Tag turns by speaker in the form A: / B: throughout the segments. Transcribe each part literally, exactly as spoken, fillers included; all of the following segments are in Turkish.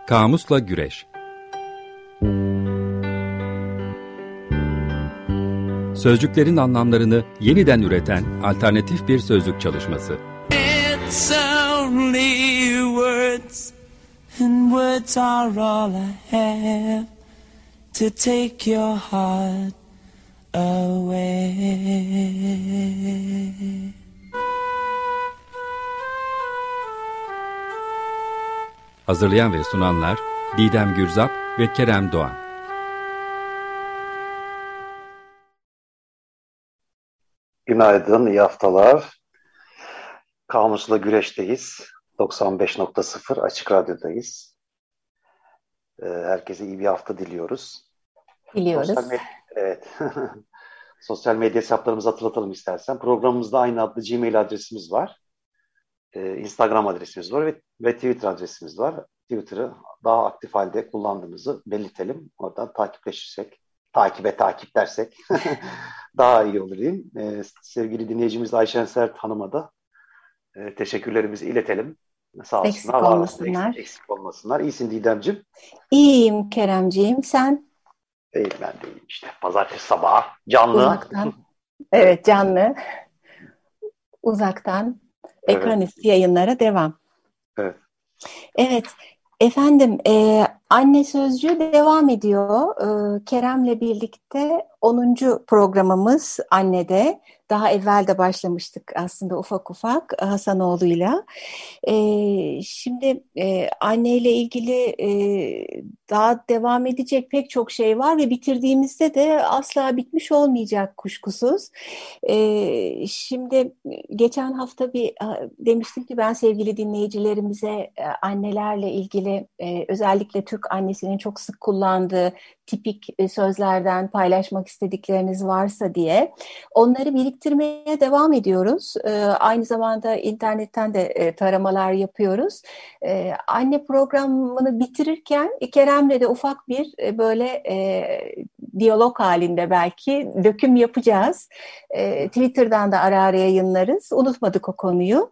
A: Kamusla Güreş. Sözcüklerin anlamlarını yeniden üreten alternatif bir sözlük çalışması.
B: It's only words, and words are all I have to take your heart away.
A: Hazırlayan ve sunanlar Didem Gürzap ve Kerem Doğan.
C: Günaydın, iyi haftalar. Kamusla Güreş'teyiz. doksan beş nokta sıfır Açık Radyo'dayız. Herkese iyi bir hafta diliyoruz.
D: Diliyoruz.
C: Sosyal medya, evet. Sosyal medya hesaplarımızı hatırlatalım istersen. Programımızda aynı adlı Gmail adresimiz var. Instagram adresimiz var ve, ve Twitter adresimiz var. Twitter'ı daha aktif halde kullandığımızı belirtelim. Oradan takipleşirsek, takibe takip dersek daha iyi olur diyeyim. Ee, sevgili dinleyicimiz Ayşen Sert Hanım'a da e, teşekkürlerimizi iletelim. Sağ olsunlar.
D: Eksik olmasınlar.
C: Eksik, eksik olmasınlar. İyisin Didemciğim.
D: İyiyim Keremciğim. Sen?
C: İyiyim ben de iyiyim işte. Pazartesi sabahı canlı.
D: Uzaktan. Evet canlı. Uzaktan. Ekran üstü yayınlara devam.
C: Evet.
D: Evet. Efendim, e, Anne Sözcüğü devam ediyor. E, Kerem'le birlikte onuncu programımız Anne'de. Daha evvel de başlamıştık aslında ufak ufak Hasanoğlu'yla. E, şimdi e, anneyle ilgili e, daha devam edecek pek çok şey var ve bitirdiğimizde de asla bitmiş olmayacak kuşkusuz. E, şimdi geçen hafta bir demiştim ki ben sevgili dinleyicilerimize e, annelerle ilgili e, özellikle Türk annesinin çok sık kullandığı tipik e, sözlerden paylaşmak istedikleriniz varsa diye onları biriktirmeye devam ediyoruz. E, aynı zamanda internetten de e, taramalar yapıyoruz. E, anne programını bitirirken e, Kerem'le de ufak bir e, böyle e, diyalog halinde belki döküm yapacağız. E, Twitter'dan da ara ara yayınlarız. Unutmadık o konuyu.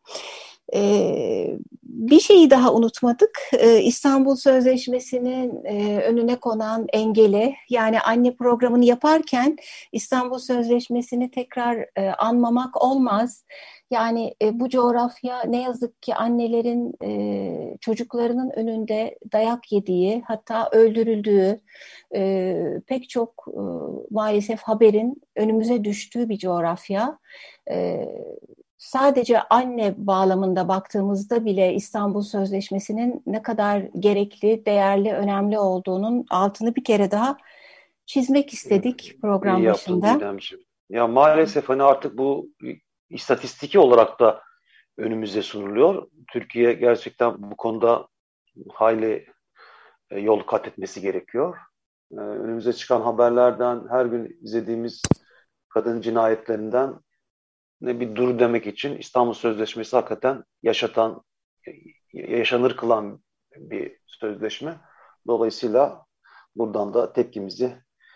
D: Ee, bir şeyi daha unutmadık. Ee, İstanbul Sözleşmesi'nin e, önüne konan engeli, yani anne programını yaparken İstanbul Sözleşmesi'ni tekrar e, anmamak olmaz. Yani e, bu coğrafya ne yazık ki annelerin e, çocuklarının önünde dayak yediği, hatta öldürüldüğü e, pek çok e, maalesef haberin önümüze düştüğü bir coğrafya. E, Sadece anne bağlamında baktığımızda bile İstanbul Sözleşmesi'nin ne kadar gerekli, değerli, önemli olduğunun altını bir kere daha çizmek istedik program
C: İyi
D: başında.
C: yaptın Didemciğim. Ya maalesef hani artık bu istatistiki olarak da önümüze sunuluyor. Türkiye gerçekten bu konuda hayli yol kat etmesi gerekiyor. Önümüze çıkan haberlerden, her gün izlediğimiz kadın cinayetlerinden ne bir dur demek için İstanbul Sözleşmesi hakikaten yaşatan, yaşanır kılan bir sözleşme. Dolayısıyla buradan da tepkimizi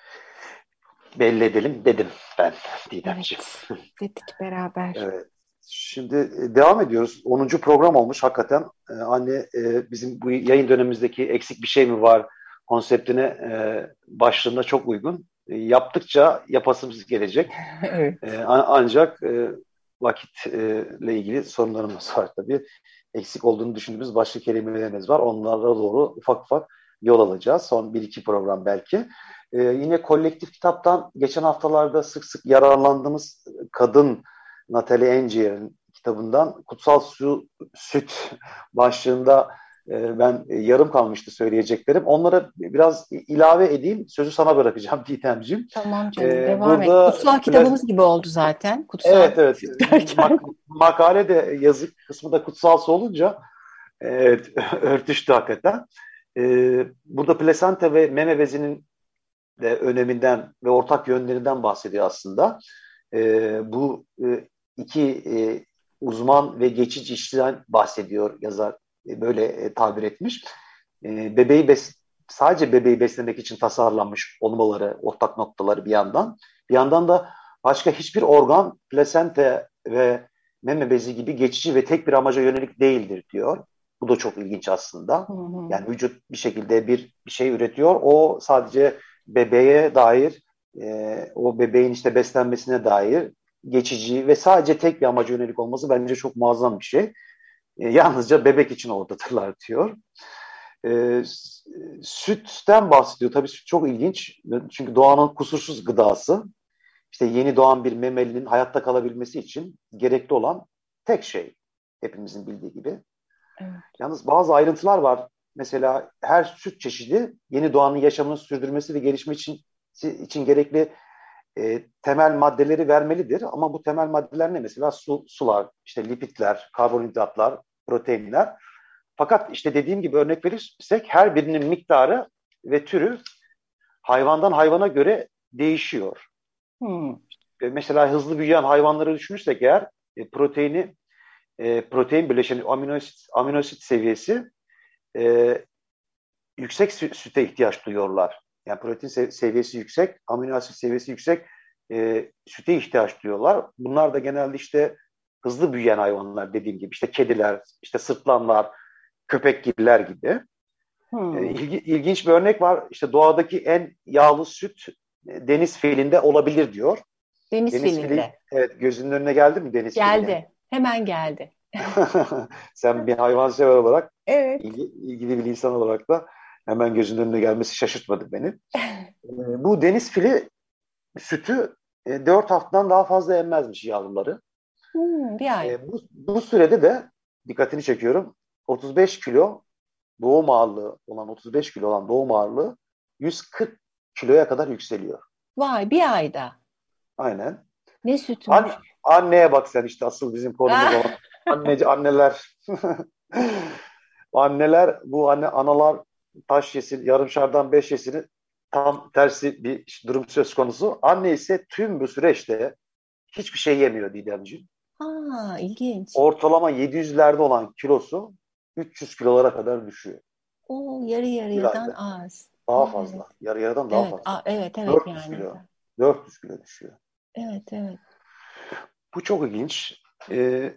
C: belli edelim dedim ben Didemciğim.
D: Evet, dedik beraber.
C: Evet. Şimdi devam ediyoruz. onuncu program olmuş hakikaten. Ee, anne e, bizim bu yayın dönemimizdeki eksik bir şey mi var konseptine e, başlığında çok uygun. E, yaptıkça yapasımız gelecek.
D: Evet.
C: E, ancak e, vakitle ilgili sorunlarımız var tabii. Eksik olduğunu düşündüğümüz başka kelimelerimiz var. Onlara doğru ufak ufak yol alacağız. Son bir iki program belki. E, yine kolektif kitaptan geçen haftalarda sık sık yararlandığımız kadın Natalie Angier'in kitabından Kutsal Su, Süt başlığında e, ben e, yarım kalmıştı söyleyeceklerim. Onlara biraz ilave edeyim. Sözü sana bırakacağım Didemciğim.
D: Tamam canım,
C: Ee,
D: devam
C: burada,
D: et. Kutsal kitabımız gibi oldu zaten. Kutsal
C: evet evet.
D: derken.
C: Mak- makale de yazık kısmı da kutsalsı olunca evet, örtüştü hakikaten. Ee, burada plasenta ve meme bezinin de öneminden ve ortak yönlerinden bahsediyor aslında. Ee, bu e, iki e, uzman ve geçici işten bahsediyor yazar. E, böyle e, tabir etmiş. E, bebeği bes sadece bebeği beslemek için tasarlanmış olmaları, ortak noktaları bir yandan. Bir yandan da başka hiçbir organ plasenta ve meme bezi gibi geçici ve tek bir amaca yönelik değildir diyor. Bu da çok ilginç aslında.
D: Hı hı.
C: Yani vücut bir şekilde bir, bir şey üretiyor. O sadece bebeğe dair, e, o bebeğin işte beslenmesine dair geçici ve sadece tek bir amaca yönelik olması bence çok muazzam bir şey. E, yalnızca bebek için oradadırlar diyor. E, Sütten bahsediyor. Tabii süt çok ilginç. Çünkü doğanın kusursuz gıdası. İşte yeni doğan bir memelinin hayatta kalabilmesi için gerekli olan tek şey. Hepimizin bildiği gibi.
D: Evet.
C: Yalnız bazı ayrıntılar var. Mesela her süt çeşidi yeni doğanın yaşamını sürdürmesi ve gelişme için, için gerekli e, temel maddeleri vermelidir. Ama bu temel maddeler ne? Mesela su, sular, işte lipidler, karbonhidratlar, proteinler. Fakat işte dediğim gibi örnek verirsek her birinin miktarı ve türü hayvandan hayvana göre değişiyor.
D: Hmm.
C: E, mesela hızlı büyüyen hayvanları düşünürsek eğer e, proteini e, protein bileşeni aminoasit, aminoasit seviyesi e, yüksek sü- süte ihtiyaç duyuyorlar. Yani protein sev- seviyesi yüksek, aminoasit seviyesi yüksek e, süte ihtiyaç duyuyorlar. Bunlar da genelde işte hızlı büyüyen hayvanlar dediğim gibi. İşte kediler, işte sırtlanlar, köpekgiller gibi. E,
D: Hmm.
C: ilgi, ilginç bir örnek var. İşte doğadaki en yağlı süt e, deniz filinde olabilir diyor.
D: Deniz
C: Deniz fili,
D: filinde.
C: evet, gözünün önüne geldi mi deniz fili?
D: Geldi. Hemen geldi.
C: Sen bir hayvansever olarak,
D: Evet.
C: ilgi, ilgili bir insan olarak da hemen gözünün önüne gelmesi şaşırtmadı beni. E, bu deniz fili sütü e, dört haftadan daha fazla emmezmiş yavruları.
D: Hmm, bir ay.
C: E, bu, bu sürede de dikkatini çekiyorum. otuz beş kilo doğum ağırlığı olan otuz beş kilo olan doğum ağırlığı yüz kırk kiloya kadar yükseliyor.
D: Vay, bir ayda.
C: Aynen.
D: Ne
C: An,
D: sütmüş.
C: anneye bak sen, işte asıl bizim konumuz olan
D: Ah,
C: anneci anneler. Anneler, bu anne analar taş yesin, yarım şardan beş yesin, tam tersi bir durum söz konusu. Anne ise tüm bu süreçte hiçbir şey yemiyor Didemciğim.
D: ha, ilginç.
C: Ortalama yedi yüzlerde olan kilosu üç yüz kilolara kadar düşüyor
D: O yarı
C: bir
D: yarıyadan
C: ayda.
D: az.
C: Daha
D: Evet.
C: fazla. Yarı yarıdan daha
D: Evet.
C: fazla.
D: A, evet, evet
C: dört yüz
D: yani.
C: kilo. dört yüz kilo düşüyor.
D: Evet, evet.
C: Bu çok ilginç. Ee,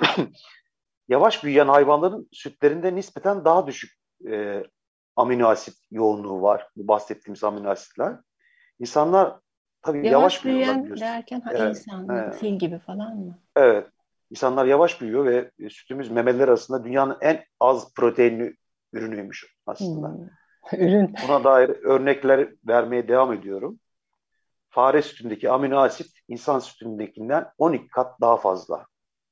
C: yavaş büyüyen hayvanların sütlerinde nispeten daha düşük e, amino asit yoğunluğu var. Bu bahsettiğimiz amino asitler. İnsanlar tabii
D: Yavaş
C: yavaş büyüyorlar
D: büyüyen
C: biliyorsun.
D: derken ha,
C: Evet,
D: insan ya da
C: evet,
D: fil gibi falan mı?
C: evet. İnsanlar yavaş büyüyor ve sütümüz memeler arasında dünyanın en az proteinli ürünüymüş aslında.
D: Hmm. Ürün.
C: Buna dair örnekler vermeye devam ediyorum. Fare sütündeki amino asit insan sütündekinden on iki kat daha fazla.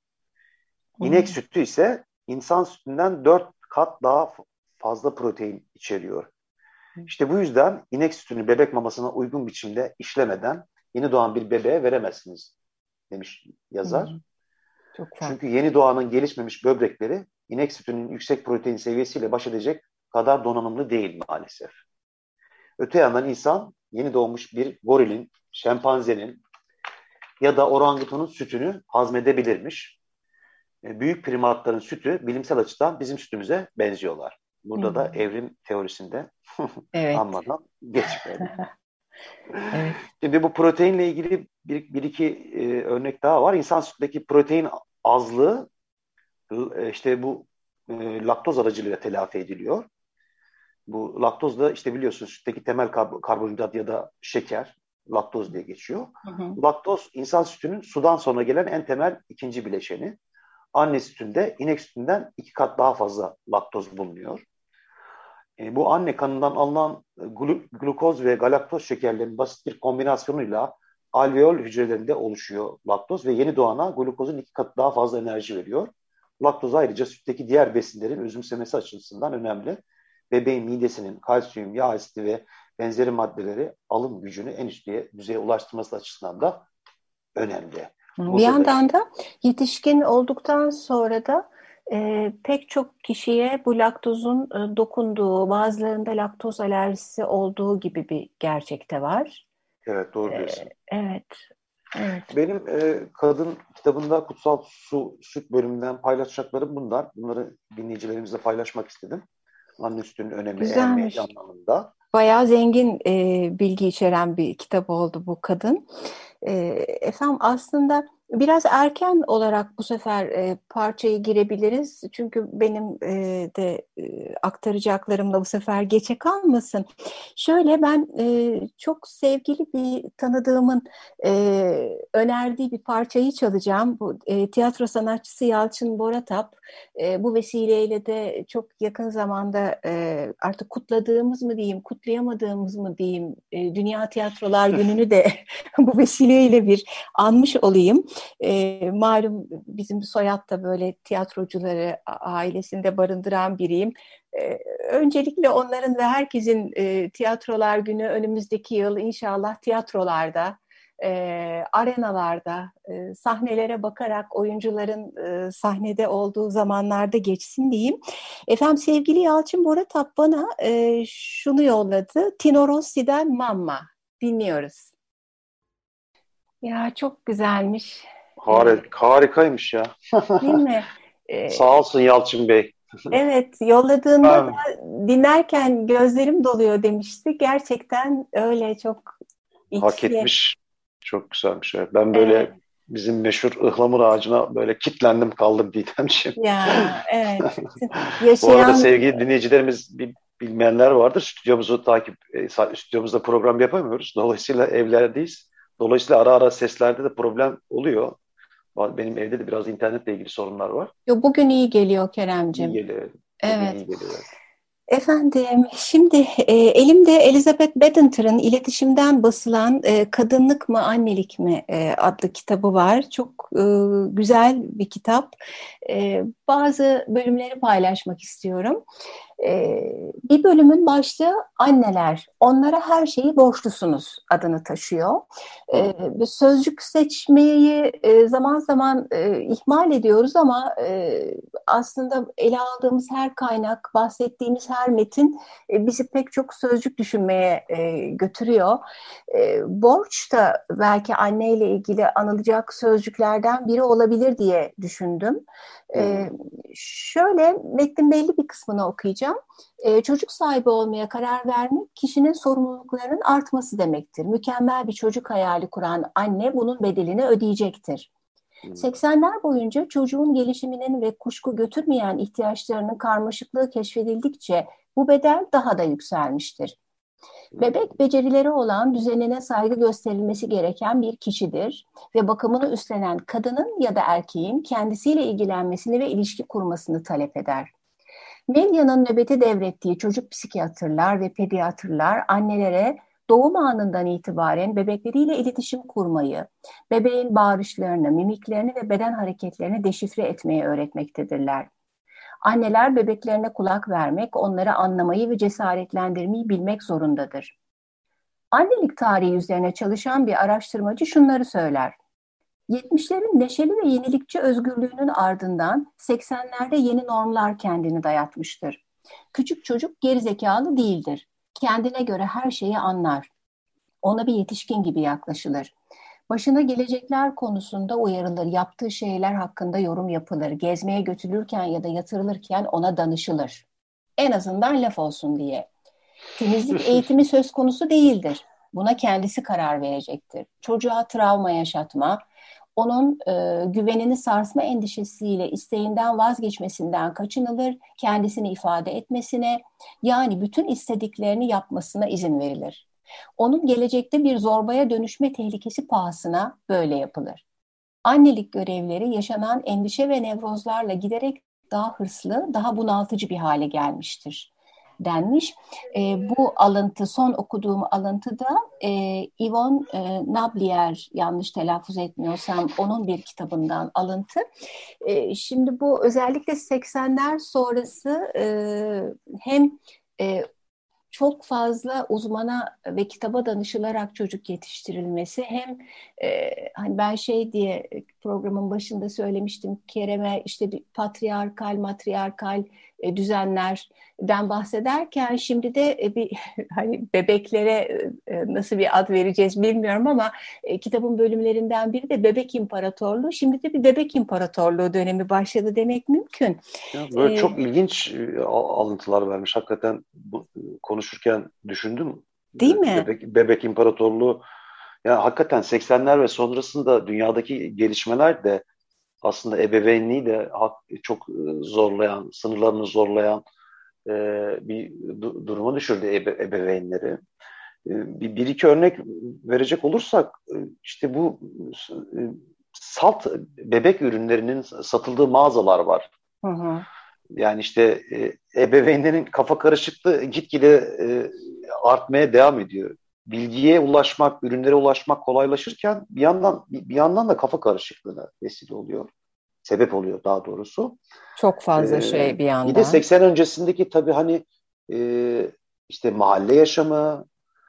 C: İnek
D: Hmm.
C: sütü ise insan sütünden dört kat daha fazla protein içeriyor. İşte bu yüzden inek sütünü bebek mamasına uygun biçimde işlemeden yeni doğan bir bebeğe veremezsiniz demiş yazar.
D: Hmm. Çok
C: Çünkü
D: farklı.
C: yeni doğanın gelişmemiş böbrekleri inek sütünün yüksek protein seviyesiyle baş edecek kadar donanımlı değil maalesef. Öte yandan insan yeni doğmuş bir gorilin, şempanzenin ya da orangutanın sütünü hazmedebilirmiş. E, Büyük primatların sütü bilimsel açıdan bizim sütümüze benziyorlar. Burada da
D: Hmm.
C: evrim teorisinde
D: Evet.
C: anmadan geçmeyelim.
D: Evet.
C: Şimdi bu proteinle ilgili bir, bir iki e, örnek daha var. İnsan sütündeki protein azlığı e, işte bu e, laktoz aracılığıyla telafi ediliyor. Bu laktoz da işte biliyorsun sütteki temel kar- karbonhidrat ya da şeker, laktoz diye geçiyor.
D: Hı hı.
C: Laktoz insan sütünün sudan sonra gelen en temel ikinci bileşeni. Anne sütünde inek sütünden iki kat daha fazla laktoz bulunuyor. E, bu anne kanından alınan glu- glukoz ve galaktoz şekerlerinin basit bir kombinasyonuyla alveol hücrelerinde oluşuyor laktoz ve yeni doğana glukozun iki kat daha fazla enerji veriyor. Laktoz ayrıca sütteki diğer besinlerin özümsemesi açısından önemli. Bebeğin midesinin kalsiyum, yağ asidi ve benzeri maddeleri alım gücünü en üst düzeye ulaştırması açısından da önemli.
D: Bir
C: Burada da
D: yandan da yetişkin olduktan sonra da e, pek çok kişiye bu laktozun e, dokunduğu, bazılarında laktoz alerjisi olduğu gibi bir gerçek de var.
C: evet, doğru
D: E,
C: diyorsun.
D: evet, evet.
C: Benim e, kadın kitabında Kutsal Su Süt bölümünden paylaşacaklarım bunlar. Bunları dinleyicilerimizle paylaşmak istedim. Anne sütünün önemi, ehemmiyeti
D: Güzelmiş.
C: anlamında.
D: Bayağı zengin e, bilgi içeren bir kitap oldu bu kadın. E, efendim aslında Biraz erken olarak bu sefer e, parçaya girebiliriz. Çünkü benim e, de e, aktaracaklarımla bu sefer geçe kalmasın. Şöyle ben e, çok sevgili bir tanıdığımın e, önerdiği bir parçayı çalacağım. Bu e, tiyatro sanatçısı Yalçın Boratap. E, bu vesileyle de çok yakın zamanda e, artık kutladığımız mı diyeyim, kutlayamadığımız mı diyeyim, e, Dünya Tiyatrolar Günü'nü de bu vesileyle bir anmış olayım. E, malum bizim soyad da böyle tiyatrocuları ailesinde barındıran biriyim. E, öncelikle onların ve herkesin e, Tiyatrolar Günü önümüzdeki yıl inşallah tiyatrolarda, e, arenalarda, e, sahnelere bakarak oyuncuların e, sahnede olduğu zamanlarda geçsin diyeyim. Efendim sevgili Yalçın Boratap bana e, şunu yolladı. Tino Rossi'den Mamma dinliyoruz. Ya çok güzelmiş.
C: Harik, harikaymış ya.
D: Değil mi? Ee,
C: Sağ olsun Yalçın Bey.
D: evet, yolladığında da
C: Ben,
D: dinlerken gözlerim doluyor demişti. Gerçekten öyle çok
C: hak
D: içli.
C: etmiş. Çok güzelmiş. Evet. Ben
D: Evet,
C: böyle bizim meşhur ıhlamur ağacına böyle kitlendim kaldım Didemciğim.
D: ya evet.
C: Bu arada
D: Yaşayan
C: sevgili dinleyicilerimiz bil- bilmeyenler vardır. Stüdyomuzu takip, e, sa- stüdyomuzda program yapamıyoruz. Dolayısıyla evlerdeyiz. Dolayısıyla ara ara seslerde de problem oluyor. Benim evde de biraz internetle ilgili sorunlar var.
D: Yo, bugün iyi geliyor
C: İyi
D: Keremcim.
C: geliyor. Bugün
D: Evet.
C: iyi geliyor.
D: Efendim, şimdi e, elimde Elizabeth Badinter'ın iletişimden basılan e, Kadınlık mı Annelik mi e, adlı kitabı var. Çok e, güzel bir kitap. E, bazı bölümleri paylaşmak istiyorum. Ee, bir bölümün başlığı anneler, onlara her şeyi borçlusunuz adını taşıyor. Ee,
C: Hı.
D: sözcük seçmeyi e, zaman zaman e, ihmal ediyoruz ama e, aslında ele aldığımız her kaynak, bahsettiğimiz her metin e, bizi pek çok sözcük düşünmeye e, götürüyor. E, borç da belki anneyle ilgili anılacak sözcüklerden biri olabilir diye düşündüm.
C: Hı.
D: E, şöyle metnin belli bir kısmını okuyacağım. Ee, çocuk sahibi olmaya karar vermek kişinin sorumluluklarının artması demektir. Mükemmel bir çocuk hayali kuran anne bunun bedelini ödeyecektir.
C: Hı.
D: seksenler boyunca çocuğun gelişiminin ve kuşku götürmeyen ihtiyaçlarının karmaşıklığı keşfedildikçe bu bedel daha da yükselmiştir. Bebek becerileri olan, düzenine saygı gösterilmesi gereken bir kişidir ve bakımını üstlenen kadının ya da erkeğin kendisiyle ilgilenmesini ve ilişki kurmasını talep eder. Medya'nın nöbeti devrettiği çocuk psikiyatrlar ve pediatrlar annelere doğum anından itibaren bebekleriyle iletişim kurmayı, bebeğin bağırışlarını, mimiklerini ve beden hareketlerini deşifre etmeyi öğretmektedirler. Anneler bebeklerine kulak vermek, onları anlamayı ve cesaretlendirmeyi bilmek zorundadır. Annelik tarihi üzerine çalışan bir araştırmacı şunları söyler. yetmişlerin neşeli ve yenilikçi özgürlüğünün ardından seksenlerde yeni normlar kendini dayatmıştır. Küçük çocuk gerizekalı değildir. Kendine göre her şeyi anlar. Ona bir yetişkin gibi yaklaşılır. Başına gelecekler konusunda uyarılır, yaptığı şeyler hakkında yorum yapılır, gezmeye götürülürken ya da yatırılırken ona danışılır. En azından laf olsun diye. Temizlik eğitimi söz konusu değildir. Buna kendisi karar verecektir. Çocuğa travma yaşatma, onun e, güvenini sarsma endişesiyle isteğinden vazgeçmesinden kaçınılır, kendisini ifade etmesine, yani bütün istediklerini yapmasına izin verilir. Onun gelecekte bir zorbaya dönüşme tehlikesi pahasına böyle yapılır. Annelik görevleri yaşanan endişe ve nevrozlarla giderek daha hırslı, daha bunaltıcı bir hale gelmiştir denmiş. E, bu alıntı, son okuduğum alıntıda e, Yvonne e, Nablier, yanlış telaffuz etmiyorsam onun bir kitabından alıntı. E, şimdi bu özellikle seksenler sonrası e, hem e, çok fazla uzmana ve kitaba danışılarak çocuk yetiştirilmesi hem e, hani ben şey diye programın başında söylemiştim, Kerem'e işte bir patriarkal matriarkal e, düzenlerden bahsederken şimdi de e, bir hani bebeklere e, nasıl bir ad vereceğiz bilmiyorum ama e, kitabın bölümlerinden biri de bebek imparatorluğu. Şimdi de bir bebek imparatorluğu dönemi başladı demek mümkün.
C: Ya böyle
D: E,
C: çok ilginç e, al- alıntılar vermiş. Hakikaten bu, konuşurken düşündüm.
D: değil
C: E,
D: mi?
C: Bebek, Bebek İmparatorluğu Yani hakikaten seksenler ve sonrasında dünyadaki gelişmeler de aslında ebeveynliği de çok zorlayan, sınırlarını zorlayan e, bir du- duruma düşürdü ebe ebeveynleri. E, bir, bir iki örnek verecek olursak e, işte bu e, salt bebek ürünlerinin satıldığı mağazalar var.
D: Hı hı.
C: Yani işte e, ebeveynlerin kafa karışıklığı gitgide e, artmaya devam ediyor. Bilgiye ulaşmak, ürünlere ulaşmak kolaylaşırken bir yandan bir yandan da kafa karışıklığına vesile oluyor. Sebep oluyor daha doğrusu.
D: Çok fazla
C: Ee,
D: şey bir
C: bir de
D: yandan.
C: seksen öncesindeki tabii hani e, işte mahalle yaşamı,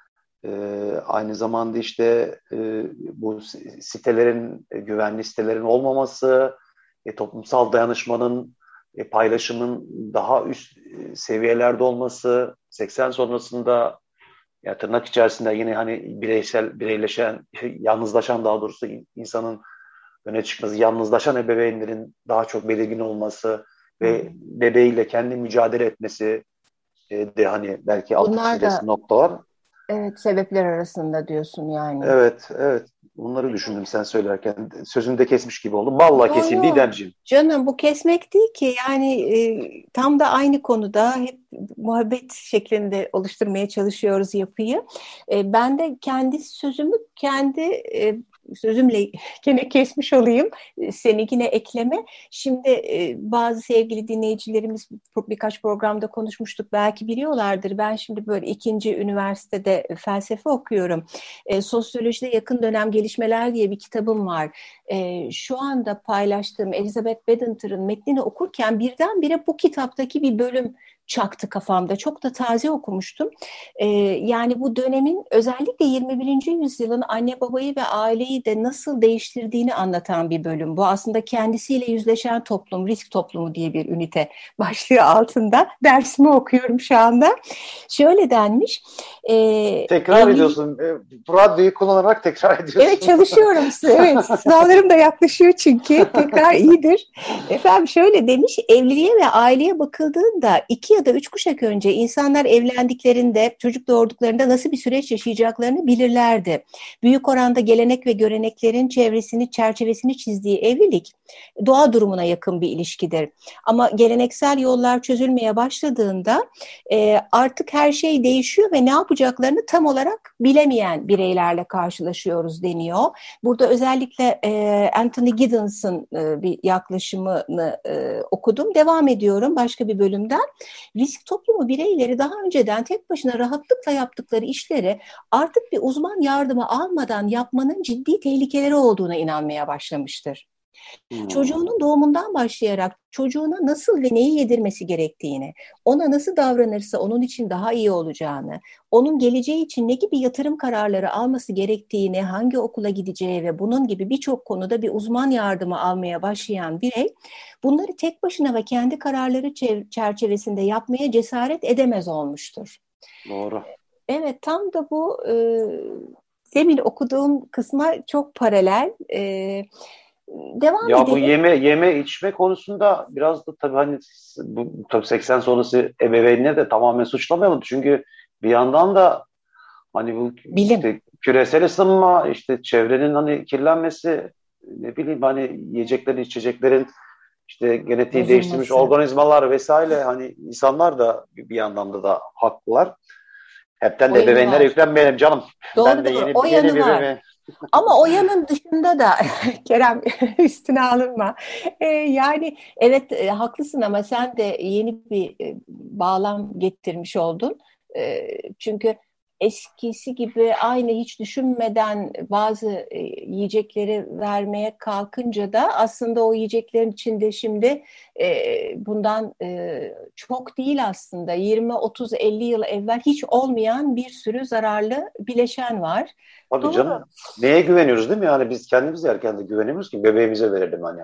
C: e, aynı zamanda işte e, bu sitelerin, e, güvenli sitelerin olmaması, e, toplumsal dayanışmanın, e, paylaşımın daha üst e, seviyelerde olması, seksen sonrasında ya tırnak içerisinde yine hani bireysel, bireyleşen, yalnızlaşan daha doğrusu insanın öne çıkması, yalnızlaşan ebeveynlerin daha çok belirgin olması
D: Hı hı.
C: ve bebeğiyle kendi mücadele etmesi e, de hani belki altı
D: Bunlar
C: çizilesi
D: da
C: noktalar.
D: evet sebepler arasında diyorsun yani.
C: Evet, evet. Bunları düşündüm sen söylerken. Sözünü de kesmiş gibi oldum. Vallahi
D: Yo
C: keseyim
D: yo
C: Didemciğim.
D: canım, bu kesmek değil ki yani, e, tam da aynı konuda hep muhabbet şeklinde oluşturmaya çalışıyoruz yapıyı. E, ben de kendi sözümü kendi e, sözümle gene kesmiş olayım, e, seninkine ekleme. Şimdi e, bazı sevgili dinleyicilerimiz birkaç programda konuşmuştuk, belki biliyorlardır. Ben şimdi böyle ikinci üniversitede felsefe okuyorum. E, sosyolojide yakın dönem gelişmeler diye bir kitabım var. E, şu anda paylaştığım Elizabeth Badinter'ın metnini okurken birdenbire bu kitaptaki bir bölüm çaktı kafamda. Çok da taze okumuştum. E, yani bu dönemin özellikle yirmi birinci yüzyılın anne babayı ve aileyi de nasıl değiştirdiğini anlatan bir bölüm. Bu aslında kendisiyle yüzleşen toplum, risk toplumu diye bir ünite başlığı altında dersimi okuyorum şu anda. Şöyle denmiş. E,
C: Tekrar
D: evlilik
C: ediyorsun. E, radyoyu kullanarak tekrar
D: Evet,
C: ediyorsun.
D: çalışıyorum. Evet, sınavlarım da yaklaşıyor çünkü. Tekrar iyidir. Efendim şöyle demiş, evliliğe ve aileye bakıldığında iki ya da üç kuşak önce insanlar evlendiklerinde, çocuk doğurduklarında nasıl bir süreç yaşayacaklarını bilirlerdi. Büyük oranda gelenek ve göreneklerin çevresini, çerçevesini çizdiği evlilik doğa durumuna yakın bir ilişkidir. Ama geleneksel yollar çözülmeye başladığında e, artık her şey değişiyor ve ne yapacaklarını tam olarak bilemeyen bireylerle karşılaşıyoruz deniyor. Burada özellikle e, Anthony Giddens'ın e, bir yaklaşımını e, okudum. Devam ediyorum başka bir bölümden. Risk toplumu bireyleri daha önceden tek başına rahatlıkla yaptıkları işleri artık bir uzman yardımı almadan yapmanın ciddi tehlikeleri olduğuna inanmaya başlamıştır.
C: Hmm.
D: Çocuğunun doğumundan başlayarak çocuğuna nasıl ve neyi yedirmesi gerektiğini, ona nasıl davranırsa onun için daha iyi olacağını, onun geleceği için ne gibi yatırım kararları alması gerektiğini, hangi okula gideceği ve bunun gibi birçok konuda bir uzman yardımı almaya başlayan birey, bunları tek başına ve kendi kararları çerçevesinde yapmaya cesaret edemez olmuştur.
C: Doğru.
D: Evet, tam da bu e, demin okuduğum kısma çok paralel. E, devam
C: Ya bu
D: edelim.
C: yeme yeme içme konusunda biraz da tabii hani bu tabii seksen sonrası ebeveynine de tamamen suçlamayalım. Çünkü bir yandan da hani bu
D: Bilim.
C: işte küresel ısınma, işte çevrenin hani kirlenmesi, ne bileyim hani yiyeceklerin, içeceklerin işte genetiği değiştirmiş
D: Bozulması.
C: organizmalar vesaire hani insanlar da bir yandan da haklılar. Hepten
D: O
C: de
D: yanı
C: ebeveynlere
D: var.
C: yüklenmeyelim canım. Ben
D: Doğru
C: de
D: doğru.
C: yeni
D: O
C: yeni
D: yanı
C: bir
D: var.
C: bebeğim.
D: Ama o yanın dışında da Kerem, üstüne alınma. Ee, yani evet, e, haklısın ama sen de yeni bir e, bağlam getirmiş oldun. E, çünkü eskisi gibi aynı hiç düşünmeden bazı e, yiyecekleri vermeye kalkınca da aslında o yiyeceklerin içinde şimdi e, bundan e, çok değil aslında yirmi otuz elli yıl evvel hiç olmayan bir sürü zararlı bileşen var.
C: Tabii
D: Doğru.
C: canım. Neye güveniyoruz değil mi? Yani biz kendimiz yerken de güvenemiyoruz ki bebeğimize verelim hani.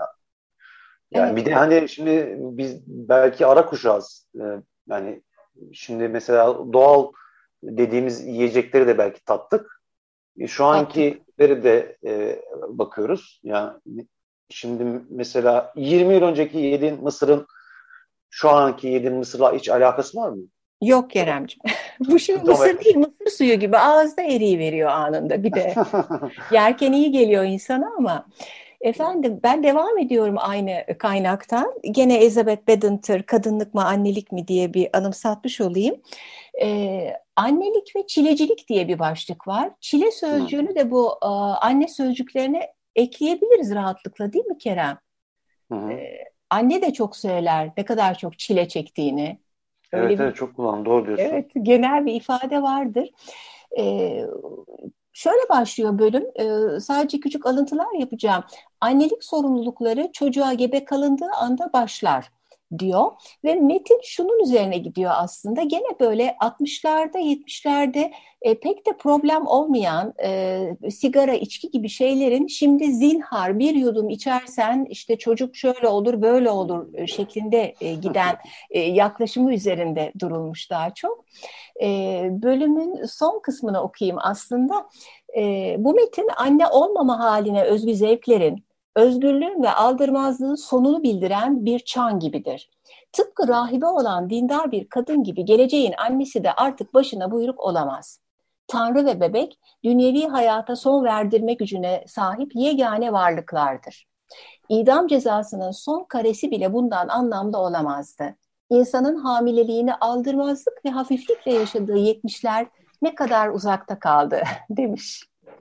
C: Yani
D: Evet.
C: bir de hani şimdi biz belki ara kuşağız. Ee, yani şimdi mesela doğal dediğimiz yiyecekleri de belki tattık. E, Şu
D: Tattık.
C: ankileri de e, bakıyoruz. Yani şimdi mesela yirmi yıl önceki yediğin mısırın şu anki yediğin mısırla hiç alakası var mı?
D: Yok Keremciğim. Bu şimdi mısır değil, mısır suyu gibi ağızda eriyiveriyor anında bir de. Yerken iyi geliyor insana ama. Efendim ben devam ediyorum aynı kaynaktan. Gene Elizabeth Badinter Kadınlık mı Annelik mi diye bir anımsatmış olayım. Ee, annelik ve çilecilik diye bir başlık var. Çile sözcüğünü de bu e, anne sözcüklerine ekleyebiliriz rahatlıkla değil mi Kerem?
C: Hı hı.
D: Ee, anne de çok söyler ne kadar çok çile çektiğini. Öyle
C: Evet
D: bir,
C: evet çok kullandım, doğru diyorsun.
D: evet, genel bir ifade vardır. Ee, şöyle başlıyor bölüm. Ee, sadece küçük alıntılar yapacağım. Annelik sorumlulukları çocuğa gebe kalındığı anda başlar diyor. Ve metin şunun üzerine gidiyor aslında. Gene böyle altmışlarda yetmişlerde e, pek de problem olmayan e, sigara, içki gibi şeylerin şimdi zinhar bir yudum içersen işte çocuk şöyle olur böyle olur e, şeklinde e, giden e, yaklaşımı üzerinde durulmuş daha çok. E, bölümün son kısmını okuyayım aslında. E, bu metin anne olmama haline özgü zevklerin, özgürlüğün ve aldırmazlığın sonunu bildiren bir çan gibidir. Tıpkı rahibe olan dindar bir kadın gibi geleceğin annesi de artık başına buyruk olamaz. Tanrı ve bebek, dünyevi hayata son verdirme gücüne sahip yegane varlıklardır. İdam cezasının son karesi bile bundan anlamda olamazdı. İnsanın hamileliğini aldırmazlık ve hafiflikle yaşadığı yetmişler ne kadar uzakta kaldı demiş.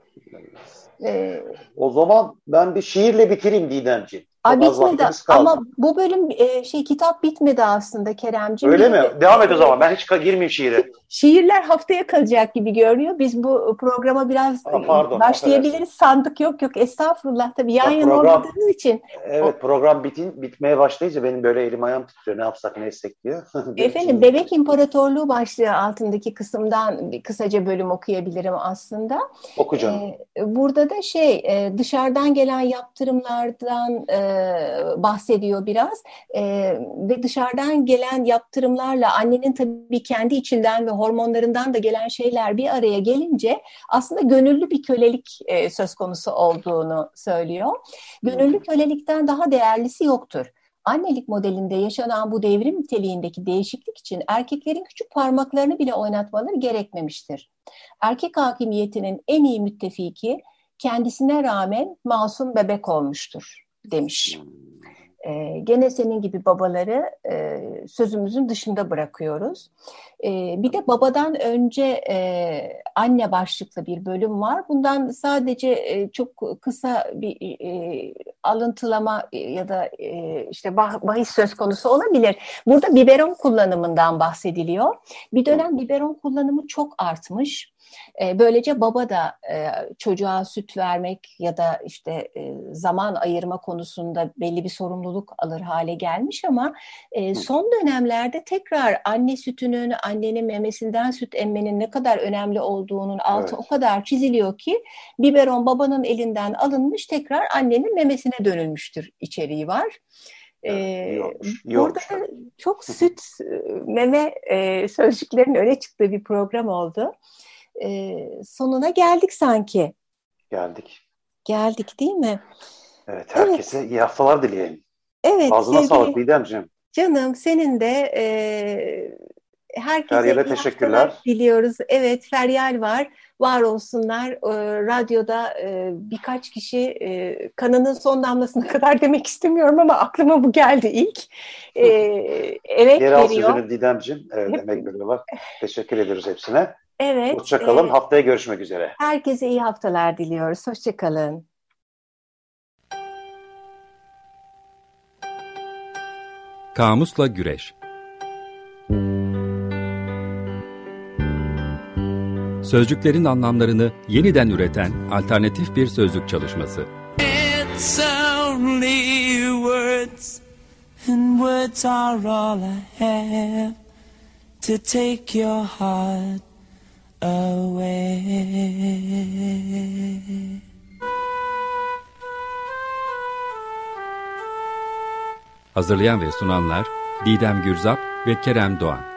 C: Ee, o zaman ben bir şiirle bitireyim Didemciğim.
D: Ay bitmedi ama bu bölüm e, şey kitap bitmedi aslında Keremciğim.
C: Öyle
D: bir,
C: mi? Devam et o zaman. Ben hiç girmeyeyim şiire.
D: Şiirler haftaya kalacak gibi görünüyor. Biz bu programa biraz
C: Aa, pardon,
D: başlayabiliriz
C: affedersin.
D: sandık. Yok yok estağfurullah tabii yan
C: ya
D: yana
C: program,
D: olmadığımız için.
C: Evet o, program bitin, bitmeye başlayınca benim böyle elim ayağım titriyor. Ne yapsak ne etsek diyor.
D: Efendim Bebek İmparatorluğu başlığı altındaki kısımdan bir kısaca bölüm okuyabilirim aslında.
C: Oku canım.
D: Ee, burada da şey dışarıdan gelen yaptırımlardan e, bahsediyor biraz e, ve dışarıdan gelen yaptırımlarla annenin tabii kendi içinden ve hormonlarından da gelen şeyler bir araya gelince aslında gönüllü bir kölelik e, söz konusu olduğunu söylüyor. Gönüllü kölelikten daha değerlisi yoktur. Annelik modelinde yaşanan bu devrim niteliğindeki değişiklik için erkeklerin küçük parmaklarını bile oynatmaları gerekmemiştir. Erkek hakimiyetinin en iyi müttefiki kendisine rağmen masum bebek olmuştur demiş. Ee, gene senin gibi babaları e, sözümüzün dışında bırakıyoruz. E, bir de babadan önce e, anne başlıklı bir bölüm var. Bundan sadece e, çok kısa bir e, alıntılama ya da e, işte bah, bahis söz konusu olabilir. Burada biberon kullanımından bahsediliyor. Bir dönem biberon kullanımı çok artmış. Böylece baba da çocuğa süt vermek ya da işte zaman ayırma konusunda belli bir sorumluluk alır hale gelmiş ama son dönemlerde tekrar anne sütünün, annenin memesinden süt emmenin ne kadar önemli olduğunun altı evet. o kadar çiziliyor ki biberon babanın elinden alınmış tekrar annenin memesine dönülmüştür içeriği var. Ee,
C: Yokmuş,
D: burada da çok süt, meme e, sözcüklerin öne çıktığı bir program oldu. Ee, sonuna geldik sanki.
C: Geldik.
D: Geldik değil mi?
C: Evet, herkese evet. iyi haftalar dileyelim.
D: Evet.
C: Ağzına sevgili, sağlık Didemciğim.
D: Canım senin de e, herkese
C: Feryal'e
D: iyi
C: teşekkürler.
D: haftalar diliyoruz. Evet, Feryal var. Var olsunlar. E, radyoda e, birkaç kişi e, kanının son damlasına kadar demek istemiyorum ama aklıma bu geldi ilk. E, evet
C: Geri al
D: veriyor.
C: sözünü Didemciğim. Evet, demek veriyorlar. Teşekkür ediyoruz hepsine.
D: Evet.
C: Hoşçakalın.
D: E,
C: Haftaya görüşmek üzere.
D: Herkese iyi haftalar diliyoruz. Hoşçakalın.
A: Kamusla Güreş. Sözcüklerin anlamlarını yeniden üreten alternatif bir sözlük çalışması.
B: It's only words, and words are all I have to take your heart away.
A: Hazırlayan ve sunanlar Didem Gürzap ve Kerem Doğan.